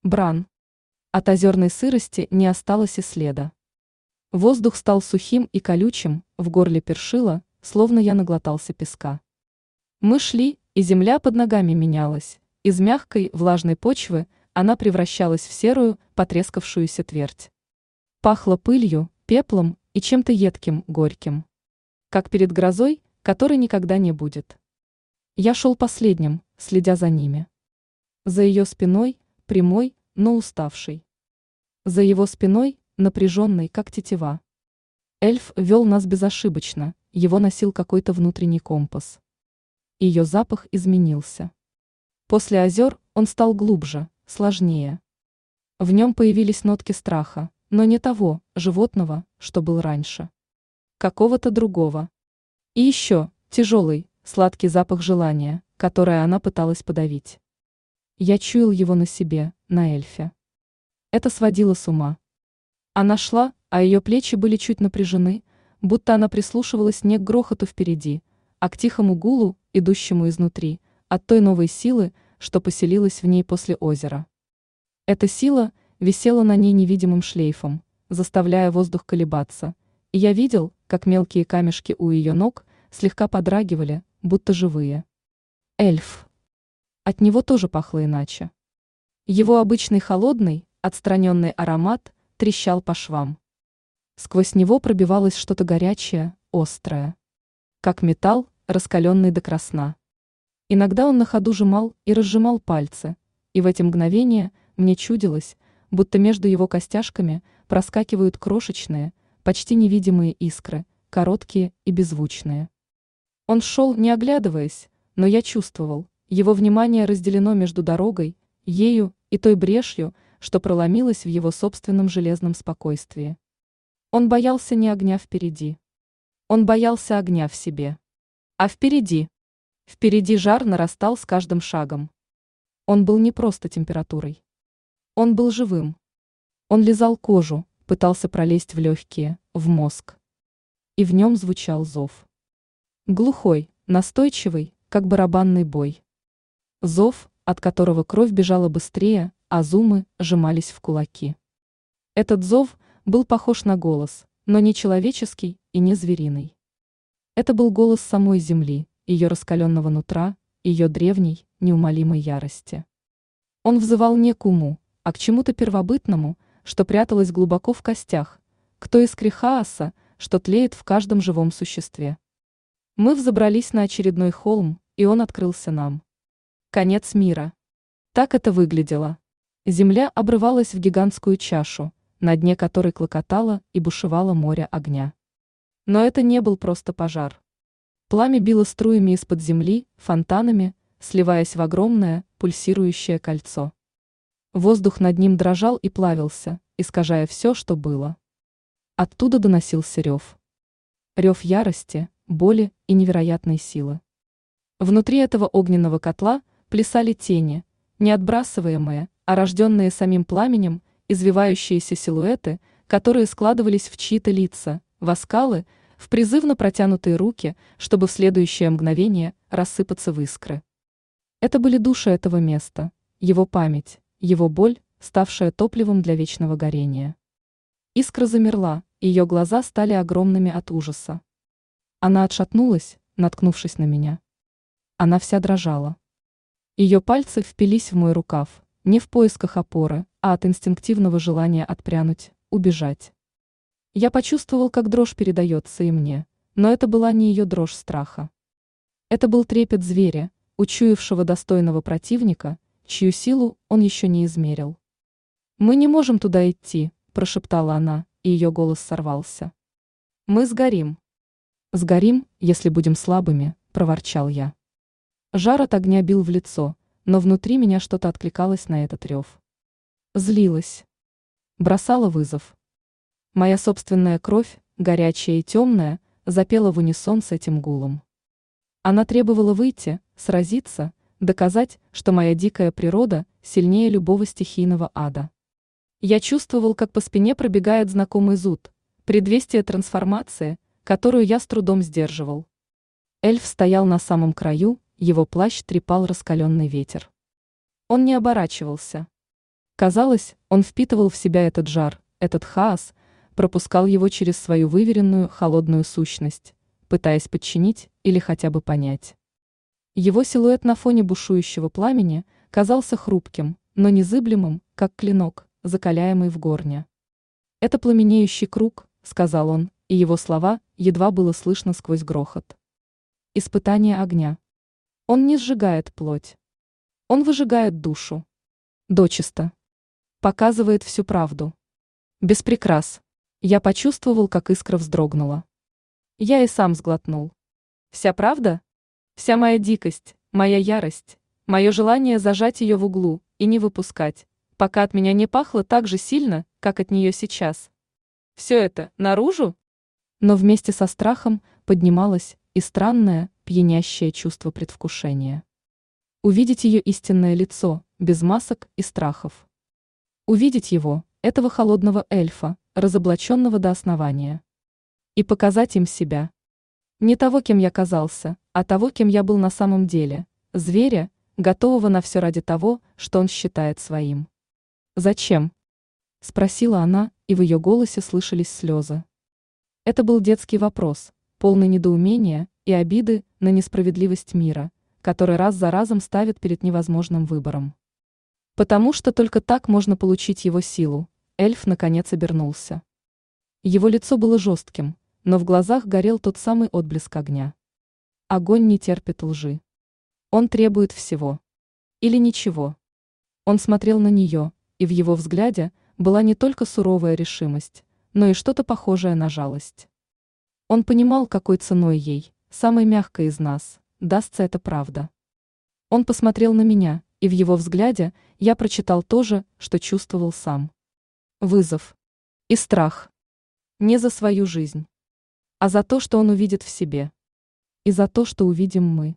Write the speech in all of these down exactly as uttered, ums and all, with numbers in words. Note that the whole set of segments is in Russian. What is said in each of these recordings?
Бран. От озерной сырости не осталось и следа. Воздух стал сухим и колючим, в горле першило, словно я наглотался песка. Мы шли, и земля под ногами менялась. Из мягкой, влажной почвы она превращалась в серую, потрескавшуюся твердь. Пахло пылью, пеплом и чем-то едким, горьким. Как перед грозой, которой никогда не будет. Я шел последним, следя за ними. За ее спиной, прямой, но уставший. За его спиной, напряженный, как тетива. Эльф вел нас безошибочно, его носил какой-то внутренний компас. Ее запах изменился. После озер он стал глубже, сложнее. В нем появились нотки страха, но не того, животного, что был раньше. Какого-то другого. И еще тяжелый, сладкий запах желания, которое она пыталась подавить. Я чуял его на себе, на эльфе. Это сводило с ума. Она шла, а ее плечи были чуть напряжены, будто она прислушивалась не к грохоту впереди, а к тихому гулу, идущему изнутри, от той новой силы, что поселилась в ней после озера. Эта сила висела на ней невидимым шлейфом, заставляя воздух колебаться, и я видел, как мелкие камешки у ее ног слегка подрагивали, будто живые. Эльф. От него тоже пахло иначе. Его обычный холодный, отстраненный аромат трещал по швам. Сквозь него пробивалось что-то горячее, острое. Как металл, раскаленный до красна. Иногда он на ходу сжимал и разжимал пальцы, и в эти мгновения мне чудилось, будто между его костяшками проскакивают крошечные, почти невидимые искры, короткие и беззвучные. Он шел, не оглядываясь, но я чувствовал, его внимание разделено между дорогой, ею и той брешью, что проломилась в его собственном железном спокойствии. Он боялся не огня впереди. Он боялся огня в себе. А впереди? Впереди жар нарастал с каждым шагом. Он был не просто температурой. Он был живым. Он лизал кожу, пытался пролезть в легкие, в мозг. И в нем звучал зов. Глухой, настойчивый, как барабанный бой. Зов, от которого кровь бежала быстрее, а зумы сжимались в кулаки. Этот зов был похож на голос, но не человеческий и не звериный. Это был голос самой земли, ее раскаленного нутра, ее древней, неумолимой ярости. Он взывал не к уму, а к чему-то первобытному, что пряталось глубоко в костях, к той искре хаоса, что тлеет в каждом живом существе. Мы взобрались на очередной холм, и он открылся нам. Конец мира. Так это выглядело. Земля обрывалась в гигантскую чашу, на дне которой клокотало и бушевало море огня. Но это не был просто пожар. Пламя било струями из-под земли, фонтанами, сливаясь в огромное, пульсирующее кольцо. Воздух над ним дрожал и плавился, искажая все, что было. Оттуда доносился рев. Рев ярости, боли и невероятной силы. Внутри этого огненного котла плясали тени, не отбрасываемые, а рожденные самим пламенем, извивающиеся силуэты, которые складывались в чьи-то лица, в оскалы, в призывно протянутые руки, чтобы в следующее мгновение рассыпаться в искры. Это были души этого места, его память, его боль, ставшая топливом для вечного горения. Искра замерла, и ее глаза стали огромными от ужаса. Она отшатнулась, наткнувшись на меня. Она вся дрожала. Ее пальцы впились в мой рукав, не в поисках опоры, а от инстинктивного желания отпрянуть, убежать. Я почувствовал, как дрожь передается и мне, но это была не ее дрожь страха. Это был трепет зверя, учуявшего достойного противника, чью силу он еще не измерил. «Мы не можем туда идти», – прошептала она, и ее голос сорвался. «Мы сгорим». «Сгорим, если будем слабыми», – проворчал я. Жар от огня бил в лицо, но внутри меня что-то откликалось на этот рев. Злилась. Бросала вызов. Моя собственная кровь, горячая и темная, запела в унисон с этим гулом. Она требовала выйти, сразиться, доказать, что моя дикая природа сильнее любого стихийного ада. Я чувствовал, как по спине пробегает знакомый зуд, предвестие трансформации, которую я с трудом сдерживал. Эльф стоял на самом краю, его плащ трепал раскаленный ветер. Он не оборачивался. Казалось, он впитывал в себя этот жар, этот хаос, пропускал его через свою выверенную, холодную сущность, пытаясь подчинить или хотя бы понять. Его силуэт на фоне бушующего пламени казался хрупким, но незыблемым, как клинок, закаляемый в горне. «Это пламенеющий круг», — сказал он, и его слова едва было слышно сквозь грохот. Испытание огня. Он не сжигает плоть. Он выжигает душу. Дочисто. Показывает всю правду. Без прикрас. Я почувствовал, как искра вздрогнула. Я и сам сглотнул. Вся правда? Вся моя дикость, моя ярость, мое желание зажать ее в углу и не выпускать, пока от меня не пахло так же сильно, как от нее сейчас. Все это наружу? Но вместе со страхом поднималось и странное, пьянящее чувство предвкушения. Увидеть ее истинное лицо, без масок и страхов. Увидеть его, этого холодного эльфа, разоблаченного до основания. И показать им себя. Не того, кем я казался, а того, кем я был на самом деле, зверя, готового на все ради того, что он считает своим. «Зачем?» – спросила она, и в ее голосе слышались слезы. Это был детский вопрос, полный недоумения и обиды на несправедливость мира, который раз за разом ставит перед невозможным выбором. Потому что только так можно получить его силу, эльф наконец обернулся. Его лицо было жестким, но в глазах горел тот самый отблеск огня. Огонь не терпит лжи. Он требует всего. Или ничего. Он смотрел на нее, и в его взгляде была не только суровая решимость, но и что-то похожее на жалость. Он понимал, какой ценой ей, самой мягкой из нас, дастся эта правда. Он посмотрел на меня, и в его взгляде я прочитал то же, что чувствовал сам. Вызов. И страх. Не за свою жизнь, а за то, что он увидит в себе. И за то, что увидим мы.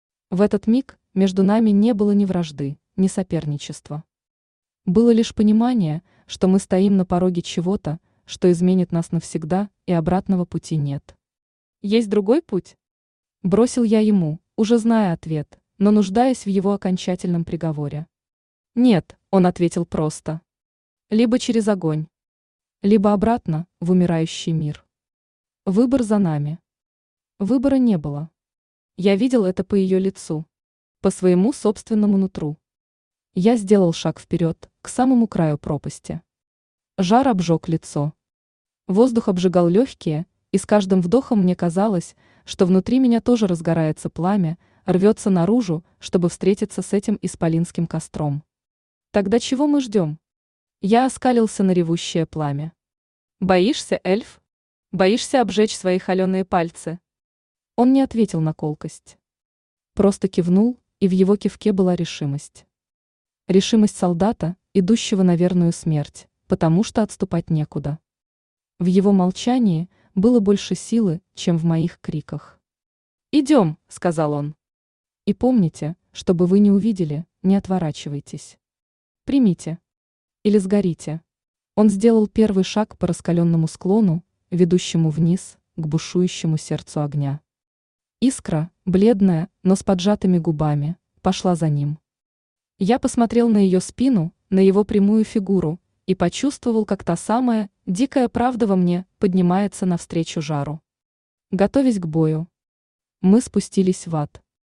В этот миг между нами не было ни вражды, ни соперничества. Было лишь понимание, что мы стоим на пороге чего-то, что изменит нас навсегда, и обратного пути нет. Есть другой путь? Бросил я ему, уже зная ответ, но нуждаясь в его окончательном приговоре. Нет, он ответил просто. Либо через огонь, либо обратно, в умирающий мир. Выбор за нами. Выбора не было. Я видел это по ее лицу, по своему собственному нутру. Я сделал шаг вперед, к самому краю пропасти. Жар обжег лицо. Воздух обжигал легкие, и с каждым вдохом мне казалось, что внутри меня тоже разгорается пламя, рвется наружу, чтобы встретиться с этим исполинским костром. Тогда чего мы ждем? Я оскалился на ревущее пламя. Боишься, эльф? Боишься обжечь свои холеные пальцы? Он не ответил на колкость. Просто кивнул, и в его кивке была решимость. Решимость солдата, идущего на верную смерть, потому что отступать некуда. В его молчании было больше силы, чем в моих криках. «Идем», — сказал он. «И помните, чтобы вы не увидели, не отворачивайтесь. Примите. Или сгорите». Он сделал первый шаг по раскаленному склону, ведущему вниз, к бушующему сердцу огня. Искра, бледная, но с поджатыми губами, пошла за ним. Я посмотрел на ее спину, на его прямую фигуру, и почувствовал, как та самая дикая правда во мне поднимается навстречу жару. Готовясь к бою, мы спустились в ад.